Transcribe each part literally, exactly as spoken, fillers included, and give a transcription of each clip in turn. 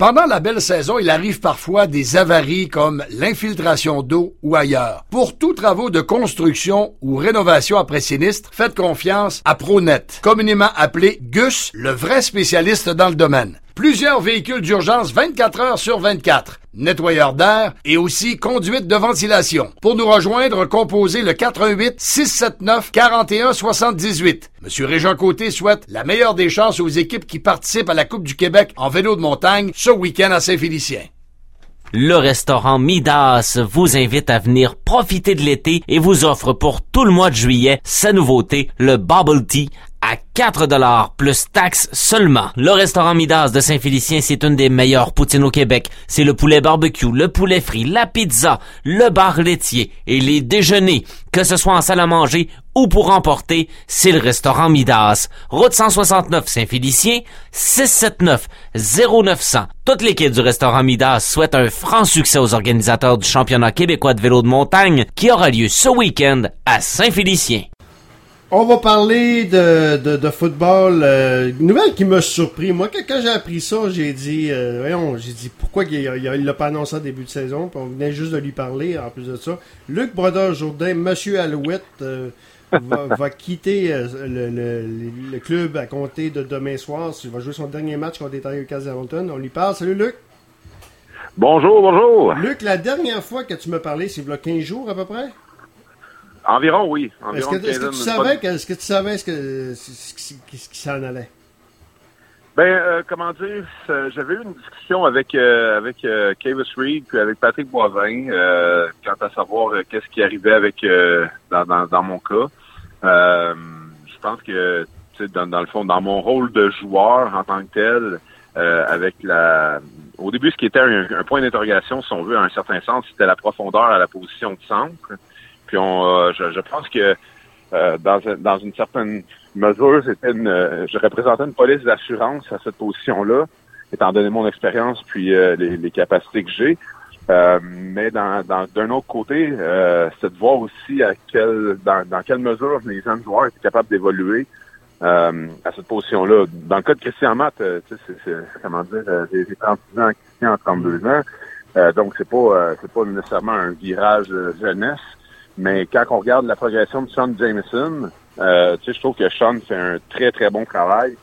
Pendant la belle saison, il arrive parfois des avaries comme l'infiltration d'eau ou ailleurs. Pour tous travaux de construction ou rénovation après sinistre, faites confiance à Pronet, communément appelé Gus, le vrai spécialiste dans le domaine. Plusieurs véhicules d'urgence vingt-quatre heures sur vingt-quatre, nettoyeurs d'air et aussi conduite de ventilation. Pour nous rejoindre, composez le quatre un huit, six sept neuf, quatre un sept huit. Monsieur Régent Côté souhaite la meilleure des chances aux équipes qui participent à la Coupe du Québec en vélo de montagne ce week-end à Saint-Félicien. Le restaurant Midas vous invite à venir profiter de l'été et vous offre pour tout le mois de juillet sa nouveauté, le Bubble Tea, à quatre dollars plus taxes seulement. Le restaurant Midas de Saint-Félicien, c'est une des meilleures poutines au Québec. C'est le poulet barbecue, le poulet frit, la pizza, le bar laitier et les déjeuners. Que ce soit en salle à manger ou pour emporter, c'est le restaurant Midas. Route cent soixante-neuf Saint-Félicien, six sept neuf, zéro neuf zéro zéro. Toute l'équipe du restaurant Midas souhaite un franc succès aux organisateurs du championnat québécois de vélo de montagne qui aura lieu ce week-end à Saint-Félicien. On va parler de, de, de football. Euh, une nouvelle qui m'a surpris. Moi, quand, quand j'ai appris ça, j'ai dit, euh, voyons, j'ai dit pourquoi il ne l'a pas annoncé en début de saison. Puis on venait juste de lui parler en plus de ça. Luc Brodeur-Jourdain, Monsieur Alouette, euh, va, va quitter euh, le, le, le club à compter de demain soir. Il va jouer son dernier match contre les Tigers Hamilton. On lui parle. Salut Luc. Bonjour, bonjour. Luc, la dernière fois que tu m'as parlé, c'est il y a quinze jours à peu près? Environ, oui. Environ est-ce, que, est-ce, que tu savais que, est-ce que tu savais ce, que, ce, ce, ce qui s'en allait? Ben, euh, comment dire, j'avais eu une discussion avec euh, avec euh, Kavis Reed puis avec Patrick Boivin euh, quant à savoir euh, qu'est-ce qui arrivait avec euh, dans, dans, dans mon cas. Euh, je pense que, tu sais, dans, dans le fond, dans mon rôle de joueur en tant que tel, euh, avec la... Au début, ce qui était un, un point d'interrogation, si on veut, à un certain sens, c'était la profondeur à la position de centre. Puis on, euh, je, je pense que euh, dans, dans une certaine mesure, c'était une, euh, je représentais une police d'assurance à cette position-là, étant donné mon expérience puis euh, les, les capacités que j'ai. Euh, mais dans, dans, d'un autre côté, euh, c'est de voir aussi à quel, dans, dans quelle mesure les jeunes joueurs étaient capables d'évoluer euh, à cette position-là. Dans le cas de Christian Matt, euh, tu sais, c'est, c'est, comment dire, euh, j'ai, j'ai trente-six ans, Christian a trente-deux ans, euh, donc c'est pas, euh, c'est pas nécessairement un virage euh, jeunesse. Mais quand on regarde la progression de Sean Jameson, euh, tu sais, je trouve que Sean fait un très, très bon travail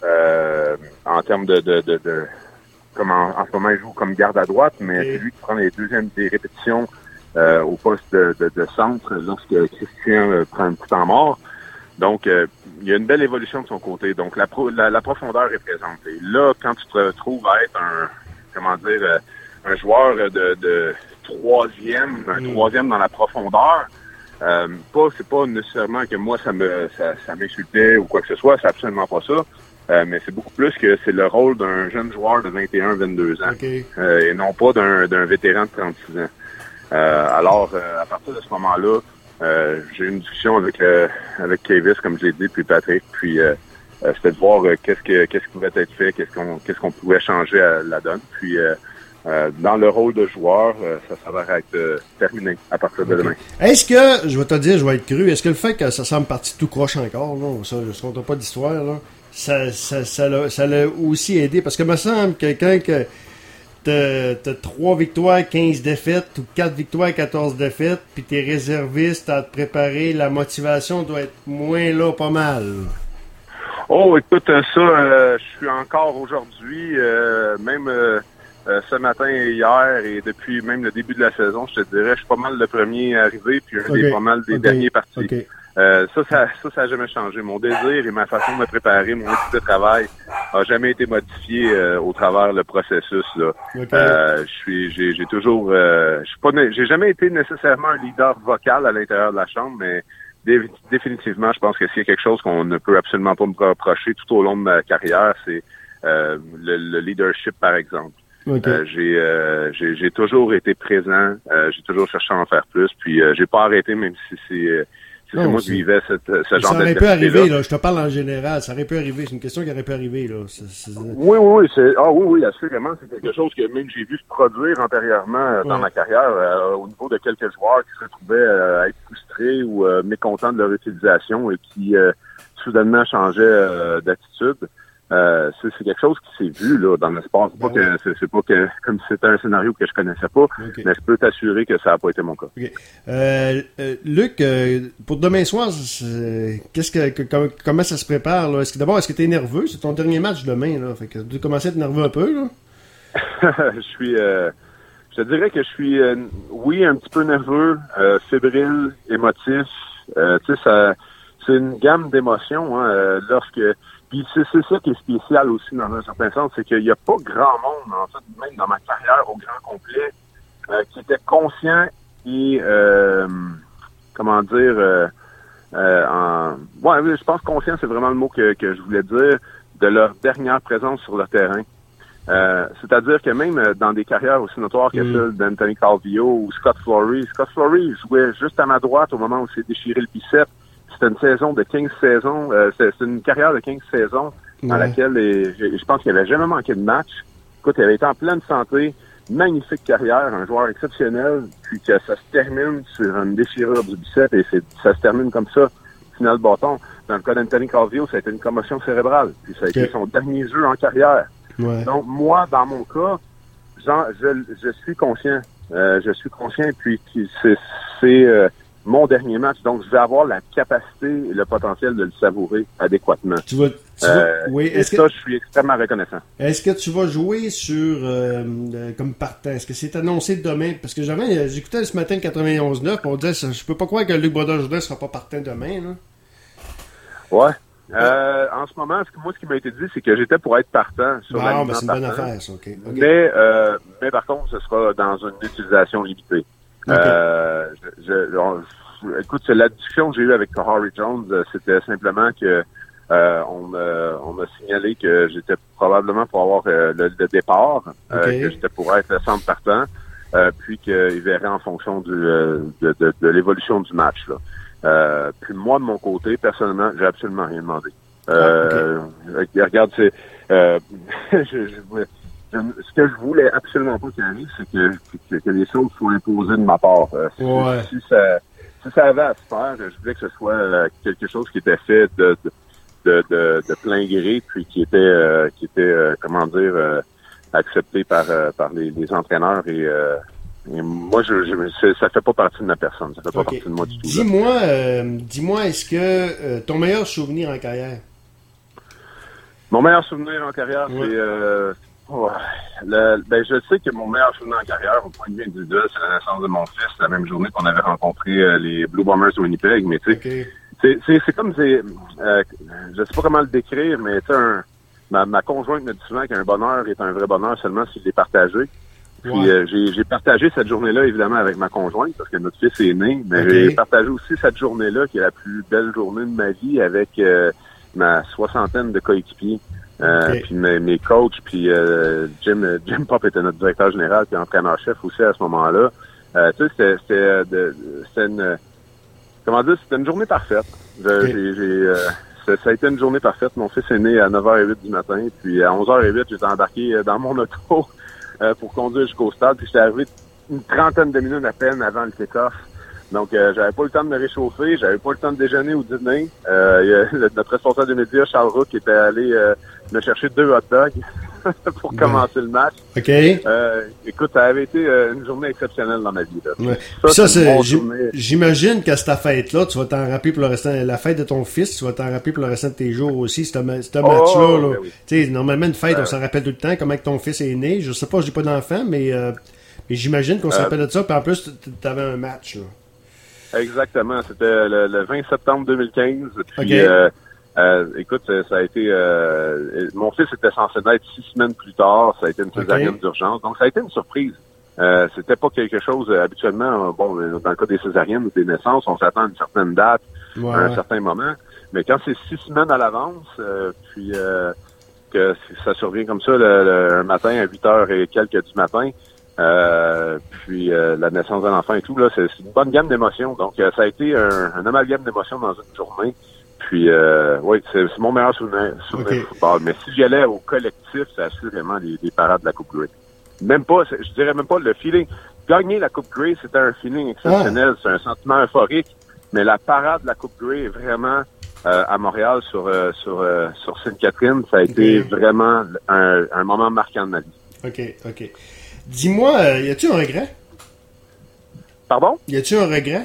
euh, en termes de... de, de, de comme en, en ce moment, il joue comme garde à droite, mais c'est lui qui prend les deuxièmes des répétitions euh, au poste de, de, de centre lorsque Christian euh, prend un coup de temps mort. Donc, euh, il y a une belle évolution de son côté. Donc, la, pro, la, la profondeur est présentée. Là, quand tu te retrouves à être un, comment dire, euh, un joueur de... de troisième, un mmh. troisième dans la profondeur. Euh, pas, c'est pas nécessairement que moi ça me ça, ça m'insultait ou quoi que ce soit, c'est absolument pas ça. Euh, mais c'est beaucoup plus que c'est le rôle d'un jeune joueur de vingt et un vingt-deux ans okay. euh, et non pas d'un, d'un vétéran de trente-six ans. Euh, alors, euh, à partir de ce moment-là, euh, j'ai eu une discussion avec euh, avec Kavis, comme je l'ai dit, puis Patrick, puis euh, euh, c'était de voir euh, qu'est-ce que qu'est-ce qui pouvait être fait, qu'est-ce qu'on qu'est-ce qu'on pouvait changer à la donne. Puis euh, Euh, dans le rôle de joueur, euh, ça s'avère être euh, terminé à partir de okay. demain. Est-ce que, je vais te dire, je vais être cru, est-ce que le fait que ça semble parti tout croche encore, là, ça, je ne compte pas d'histoire, là, ça, ça, ça, l'a, ça l'a aussi aidé? Parce que me semble que quelqu'un que t'as, t'as trois victoires, quinze défaites, ou quatre victoires, quatorze défaites, puis t'es réserviste à te préparer, la motivation doit être moins là, pas mal. Oh, écoute, ça, euh, je suis encore aujourd'hui, euh, même... Euh, Euh, ce matin et hier, et depuis même le début de la saison, je te dirais, je suis pas mal le premier arrivé, puis un okay. des pas mal des okay. derniers partis. Okay. Euh, ça, ça, ça, ça a jamais changé. Mon désir et ma façon de me préparer, mon équipe de travail, a jamais été modifié euh, au travers le processus. Là, okay. euh, je suis, j'ai, j'ai toujours, euh, je suis pas, j'ai jamais été nécessairement un leader vocal à l'intérieur de la chambre, mais dé- définitivement, je pense que s'il y a quelque chose qu'on ne peut absolument pas me reprocher tout au long de ma carrière, c'est euh, le, le leadership, par exemple. Okay. Euh, j'ai, euh, j'ai j'ai toujours été présent, euh, j'ai toujours cherché à en faire plus, puis euh, j'ai pas arrêté même si c'est, euh, si non, c'est moi c'est... qui vivais cette, ce genre de ça aurait pu arriver, là. Je te parle en général, ça aurait pu arriver, c'est une question qui aurait pu arriver, là. C'est, c'est... Oui, oui, oui, c'est ah oui, oui, assurément, c'est quelque chose que même j'ai vu se produire antérieurement euh, dans ouais. ma carrière euh, au niveau de quelques joueurs qui se retrouvaient euh, à être frustrés ou euh, mécontents de leur utilisation et qui euh, soudainement changeaient euh, d'attitude. Euh, c'est, c'est quelque chose qui s'est vu là dans le sport. C'est ben pas oui. que c'est, c'est pas que comme si c'était un scénario que je connaissais pas, okay. mais je peux t'assurer que ça n'a pas été mon cas. Okay. Euh, euh, Luc, euh, pour demain soir, qu'est-ce que, que comment, comment ça se prépare là? Est-ce que d'abord est-ce que t'es nerveux? C'est ton dernier match demain là, fait que tu commences à être nerveux un peu là. je suis, euh, je te dirais que je suis, euh, oui, un petit peu nerveux, euh, fébrile, émotif. Euh, tu sais, ça, c'est une gamme d'émotions hein, euh, lorsque. Puis c'est, c'est ça qui est spécial aussi dans un certain sens, c'est qu'il n'y a pas grand monde, en fait, même dans ma carrière au grand complet, euh, qui était conscient et, euh, comment dire, euh, euh, en, ouais, je pense conscient, c'est vraiment le mot que, que je voulais dire, de leur dernière présence sur le terrain. Euh, c'est-à-dire que même dans des carrières aussi notoires que mm. celle d'Anthony Calvillo ou Scott Flory, Scott Flory jouait juste à ma droite au moment où il s'est déchiré le bicep. C'était une saison de quinze saisons, euh, c'est, c'est une carrière de quinze saisons dans ouais. laquelle les, je, je pense qu'il n'avait jamais manqué de match. Écoute, il avait été en pleine santé, magnifique carrière, un joueur exceptionnel, puis que ça se termine sur une déchirure du bicep et c'est, ça se termine comme ça, final bâton. Dans le cas d'Anthony Calvillo, ça a été une commotion cérébrale, puis ça a okay. été son dernier jeu en carrière. Ouais. Donc moi, dans mon cas, genre, je, je suis conscient, euh, je suis conscient, puis c'est, c'est euh, mon dernier match, donc je vais avoir la capacité et le potentiel de le savourer adéquatement. Tu vas, tu euh, vas, oui, et est-ce ça, que, je suis extrêmement reconnaissant. Est-ce que tu vas jouer sur euh, euh, comme partant? Est-ce que c'est annoncé demain? Parce que j'avais, j'écoutais ce matin le quatre-vingt-onze neuf, on disait, je peux pas croire que Luc Brodeur-Jourdain ne sera pas partant demain. Là. Ouais. Euh, en ce moment, ce que, moi, ce qui m'a été dit, c'est que j'étais pour être partant sur la. Ah, mais c'est une bonne affaire, ça. Okay. Okay. Mais, euh, mais par contre, ce sera dans une utilisation limitée. Okay. Euh, je, je, on, écoute, la discussion que j'ai eue avec Harry Jones, c'était simplement que euh, on, euh, on m'a signalé que j'étais probablement pour avoir euh, le, le départ, okay. euh, que j'étais pour être le centre partant, euh, puis qu'il verrait en fonction du, euh, de, de, de l'évolution du match. Là. Euh, puis moi, de mon côté, personnellement, j'ai absolument rien demandé. Euh, ah, okay. Regarde, c'est euh, je, je, je, ce que je voulais absolument pas qu'il arrive, c'est que, que, que les choses soient imposées de ma part. Euh, si, ouais. si ça si ça avait à se faire, je voulais que ce soit euh, quelque chose qui était fait de de, de, de, de plein gré, puis qui était euh, qui était euh, comment dire euh, accepté par euh, par les, les entraîneurs et euh, Et moi, je, je, ça fait pas partie de ma personne. Ça fait pas okay. partie de moi du tout. Dis-moi, euh, dis-moi, est-ce que euh, ton meilleur souvenir en carrière? Mon meilleur souvenir en carrière, ouais. c'est... Euh, oh, le, ben, je sais que mon meilleur souvenir en carrière, au point de vue individuel, c'est la naissance de mon fils, la même journée qu'on avait rencontré euh, les Blue Bombers de Winnipeg. Mais tu sais, okay. c'est, c'est, c'est comme... C'est, euh, je sais pas comment le décrire, mais tu sais, ma, ma conjointe me dit souvent qu'un bonheur est un vrai bonheur seulement s'il est partagé. Puis ouais. euh, j'ai, j'ai partagé cette journée-là, évidemment, avec ma conjointe, parce que notre fils est né, mais okay. j'ai partagé aussi cette journée-là, qui est la plus belle journée de ma vie, avec euh, ma soixantaine de coéquipiers, euh, okay. puis mes, mes coachs, puis euh, Jim Jim Pop était notre directeur général, puis entraîneur-chef aussi à ce moment-là. Euh, tu sais, c'était, c'était, de, c'était une... Comment dire? C'était une journée parfaite. Je, okay. j'ai, j'ai, euh, ça, ça a été une journée parfaite. Mon fils est né à neuf heures zéro huit du matin, puis à onze heures zéro huit, j'étais embarqué dans mon auto Euh, pour conduire jusqu'au stade, puis j'étais arrivé une trentaine de minutes à peine avant le kick-off. Donc, euh, j'avais pas le temps de me réchauffer, j'avais pas le temps de déjeuner ou de dîner. Euh, y a le, notre responsable des médias, Charles Roux, qui était allé euh, me chercher deux hot dogs pour ouais. commencer le match. OK. Euh, écoute, ça avait été euh, une journée exceptionnelle dans ma vie. Là. Ouais. Ça, ça c'est, bon j'im, j'imagine qu'à cette fête-là, tu vas t'en rappeler pour le restant, la fête de ton fils, tu vas t'en rappeler pour le restant de tes jours aussi, ce, ce oh, match-là. Là. Ben oui. Tu sais, normalement, une fête, ben, on s'en rappelle tout le temps, comment que ton fils est né. Je sais pas, j'ai pas d'enfant, mais, euh, mais j'imagine qu'on euh, se rappelle de ça, puis en plus, t'avais un match, là. Exactement. C'était le, le vingt septembre deux mille quinze. Puis, okay. euh, euh, écoute, ça a été... Euh, mon fils était censé naître six semaines plus tard. Ça a été une césarienne okay. d'urgence. Donc, ça a été une surprise. Euh, c'était pas quelque chose... Euh, habituellement, bon, dans le cas des césariennes ou des naissances, on s'attend à une certaine date, ouais. à un certain moment. Mais quand c'est six semaines à l'avance, euh, puis euh, que ça survient comme ça le, le, un matin à huit heures et quelques du matin... Euh, puis euh, la naissance d'un enfant et tout, là, c'est, c'est une bonne gamme d'émotions. Donc, euh, ça a été un, un amalgame d'émotions dans une journée. Puis, euh, oui, c'est, c'est mon meilleur souvenir, souvenir okay. de football. Mais si j'y allais au collectif, c'est assurément les, les parades de la Coupe Grey. Même pas, je dirais même pas le feeling. Gagner la Coupe Grey, c'était un feeling exceptionnel. Ah. C'est un sentiment euphorique. Mais la parade de la Coupe Grey est vraiment euh, à Montréal sur euh, sur euh, sur Sainte-Catherine, ça a été okay. vraiment un, un moment marquant de ma vie. OK, OK. Dis-moi, euh, y a-tu un regret? Pardon? Y a-tu un regret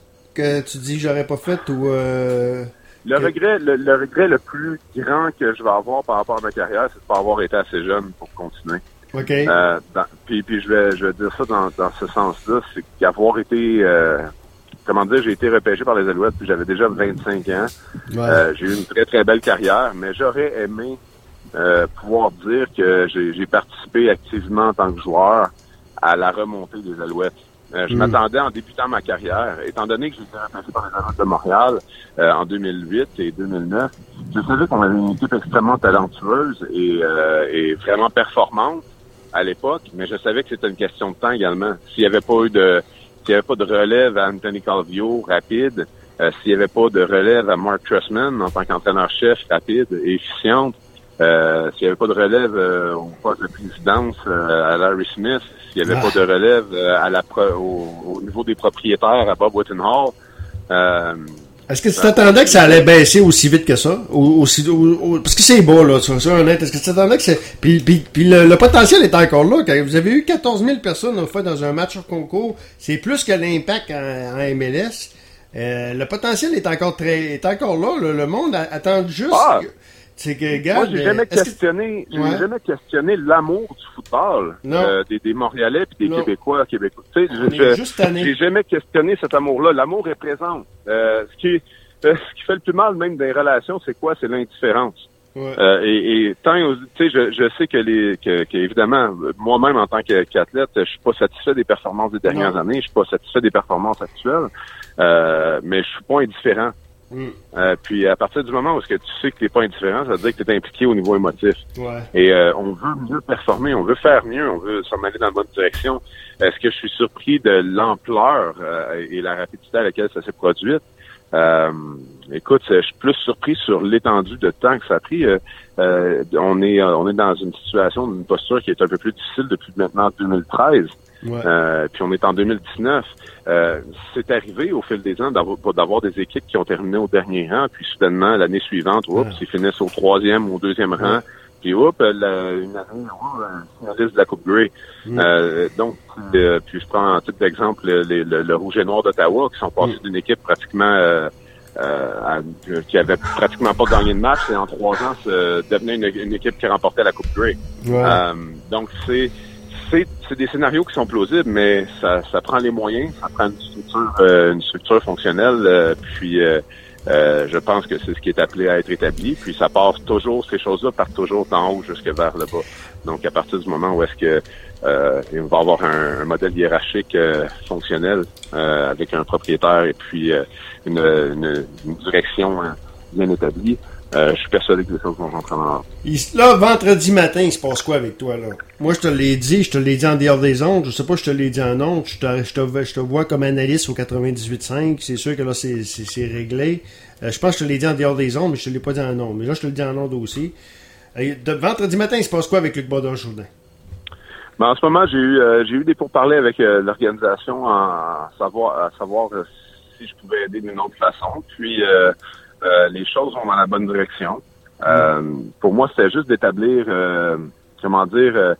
que tu dis j'aurais pas fait ou... Euh, le, que... regret, le, le regret le plus grand que je vais avoir par rapport à ma carrière, c'est de pas avoir été assez jeune pour continuer. OK. Euh, dans, puis puis je vais je vais dire ça dans, dans ce sens-là, c'est qu'avoir été... Euh, comment dire, j'ai été repêché par les Alouettes, puis j'avais déjà vingt-cinq ans. Ouais. Euh, j'ai eu une très, très belle carrière, mais j'aurais aimé euh, pouvoir dire que j'ai, j'ai participé activement en tant que joueur à la remontée des Alouettes. Euh, je mm. m'attendais en débutant ma carrière, étant donné que j'ai été repêché par les Alouettes de Montréal euh, en deux mille huit et deux mille neuf, je savais qu'on avait une équipe extrêmement talentueuse et, euh, et vraiment performante à l'époque, mais je savais que c'était une question de temps également. S'il n'y avait pas eu de s'il n'y avait pas de relève à Anthony Calvillo rapide, euh, s'il n'y avait pas de relève à Mark Trestman en tant qu'entraîneur-chef rapide et efficiente, euh, s'il n'y avait pas de relève euh, au poste de présidence euh, à Larry Smith, s'il n'y avait ah. pas de relève euh, à la pro- au, au niveau des propriétaires à Bob Whittenhall. Euh, est-ce que tu t'attendais que ça allait baisser aussi vite que ça? Ou, aussi, ou, ou, parce que c'est bas, là, sois honnête. Est-ce que tu t'attendais que c'est... Puis, puis, puis le, le potentiel est encore là. Quand vous avez eu quatorze mille personnes, en fait, dans un match sur concours, c'est plus que l'impact en, en M L S. Euh, le potentiel est encore très, est encore là. Le, le monde attend juste... Ah. C'est que, regarde, moi, j'ai jamais questionné, que... j'ai ouais. jamais questionné l'amour du football euh, des, des Montréalais puis des non. Québécois, Québécois. Tu sais, je, juste année. j'ai jamais questionné cet amour-là. L'amour est présent. Euh, ce qui, euh, ce qui fait le plus mal même des relations, c'est quoi? C'est l'indifférence. Ouais. Euh, et, et tant, tu sais, je, je sais que les, que, que évidemment, moi-même en tant qu'athlète, je suis pas satisfait des performances des dernières non. années. Je suis pas satisfait des performances actuelles. Euh, mais je suis pas indifférent. Mm. Euh, puis à partir du moment où est-ce que tu sais que t'es pas indifférent, ça veut dire que t'es impliqué au niveau émotif. Ouais. Et euh, on veut mieux performer, on veut faire mieux, on veut s'en aller dans la bonne direction. Est-ce que je suis surpris de l'ampleur euh, et la rapidité à laquelle ça s'est produit? Euh, écoute, je suis plus surpris sur l'étendue de temps que ça a pris. Euh, euh, on est on est dans une situation, une posture qui est un peu plus difficile depuis maintenant deux mille treize. Ouais. Euh, puis on est en deux mille dix-neuf. Euh, c'est arrivé au fil des ans d'avoir, d'avoir des équipes qui ont terminé au dernier rang, puis soudainement l'année suivante, oups, ouais. ils finissent au troisième ou au deuxième ouais. rang, puis oups, la, une année, oups, finaliste de la Coupe Grey. Ouais. Euh, donc, euh, puis je prends en titre d'exemple le, le, le, le Rouge et Noir d'Ottawa, qui sont passés ouais. d'une équipe pratiquement euh, euh, à, qui avait pratiquement pas gagné de match, et en trois ans, se devenait une, une équipe qui remportait la Coupe Grey. Ouais. Euh, donc c'est C'est, c'est des scénarios qui sont plausibles, mais ça, ça prend les moyens, ça prend une structure, euh, une structure fonctionnelle. Euh, puis, euh, euh, je pense que c'est ce qui est appelé à être établi. Puis, ça passe toujours, ces choses-là partent toujours d'en haut jusque vers le bas. Donc, à partir du moment où est-ce que euh, il va y avoir un, un modèle hiérarchique euh, fonctionnel euh, avec un propriétaire et puis euh, une, une, une direction hein, bien établie. Euh, je suis persuadé que les choses vont rentrer en ordre. Là, vendredi matin, il se passe quoi avec toi, là? Moi, je te l'ai dit, je te l'ai dit en dehors des ondes, je sais pas, je te l'ai dit en ondes, je te, je te, je te vois comme analyste au quatre-vingt-dix-huit cinq, c'est sûr que là, c'est, c'est, c'est réglé. Euh, je pense que je te l'ai dit en dehors des ondes, mais je te l'ai pas dit en ondes. Mais là, je te le dis en ondes aussi. Euh, de, vendredi matin, il se passe quoi avec Luc Baudin-Jourdain? Ben, en ce moment, j'ai eu, euh, j'ai eu des pourparlers avec euh, l'organisation à savoir, à savoir euh, si je pouvais aider d'une autre façon. Puis, euh, Euh, les choses vont dans la bonne direction. Euh, pour moi, c'était juste d'établir, euh, comment dire, euh,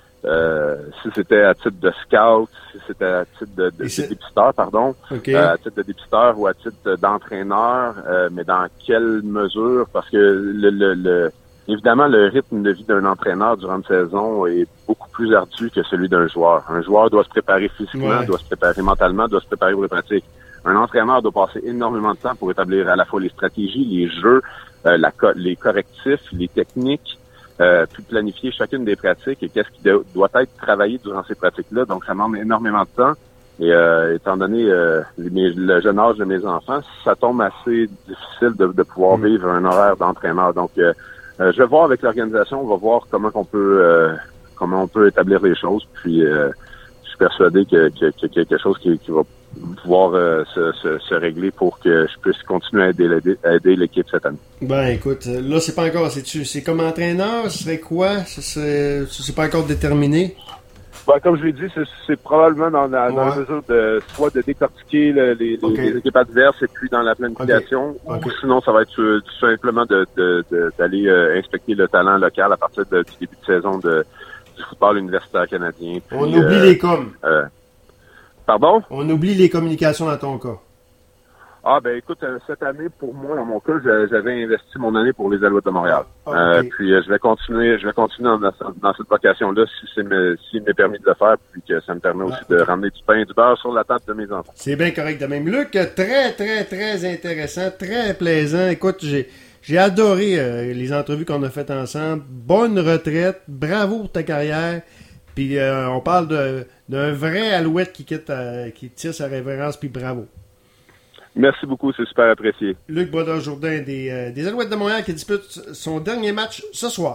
euh, si c'était à titre de scout, si c'était à titre de, de, de dépisteur, pardon, okay. euh, à titre de dépisteur ou à titre d'entraîneur, euh, mais dans quelle mesure, parce que le, le, le évidemment, le rythme de vie d'un entraîneur durant une saison est beaucoup plus ardu que celui d'un joueur. Un joueur doit se préparer physiquement, ouais. doit se préparer mentalement, doit se préparer pour les pratiques. Un entraîneur doit passer énormément de temps pour établir à la fois les stratégies, les jeux, euh, la co- les correctifs, les techniques, euh, puis planifier chacune des pratiques et qu'est-ce qui de- doit être travaillé durant ces pratiques-là. Donc, ça demande énormément de temps. Et euh, étant donné euh, les, le jeune âge de mes enfants, ça tombe assez difficile de, de pouvoir mmh. vivre un horaire d'entraîneur. Donc, euh, euh, je vais voir avec l'organisation, on va voir comment on peut euh, comment on peut établir les choses. Puis, euh, je suis persuadé que, que, que quelque chose qui, qui va pouvoir euh, se, se, se régler pour que je puisse continuer à aider, à aider l'équipe cette année. Ben écoute, là c'est pas encore, c'est, c'est comme entraîneur, ce serait quoi? Ce serait, c'est pas encore déterminé? Ben, comme je l'ai dit, c'est, c'est probablement dans la, dans Ouais. la mesure de soit de décortiquer le- les, les, Ok. les équipes adverses et puis dans la planification, Ok. ou sinon ça va être euh, tout simplement de, de, de- d'aller euh, inspecter le talent local à partir de- du début de saison de, du football universitaire canadien. Puis, On oublie euh, les coms. euh, pardon? On oublie les communications dans ton cas. Ah ben écoute, euh, cette année, pour moi, dans mon cas, je- j'avais investi mon année pour les Alouettes de Montréal. Ah, ok. Euh, puis euh, je vais continuer, je vais continuer dans, dans cette vocation-là si c'est me, s'il m'est permis de le faire, puis que ça me permet aussi Ah, de ok. ramener du pain et du beurre sur la table de mes enfants. C'est bien correct de même. Luc, très, très, très intéressant, très plaisant. Écoute, j'ai, j'ai adoré euh, les entrevues qu'on a faites ensemble. Bonne retraite. Bravo pour ta carrière. Puis euh, on parle de, d'un vrai Alouette qui quitte, euh, qui tire sa révérence, puis bravo. Merci beaucoup, c'est super apprécié. Luc Brodeur-Jourdain des, euh, des Alouettes de Montréal qui dispute son dernier match ce soir.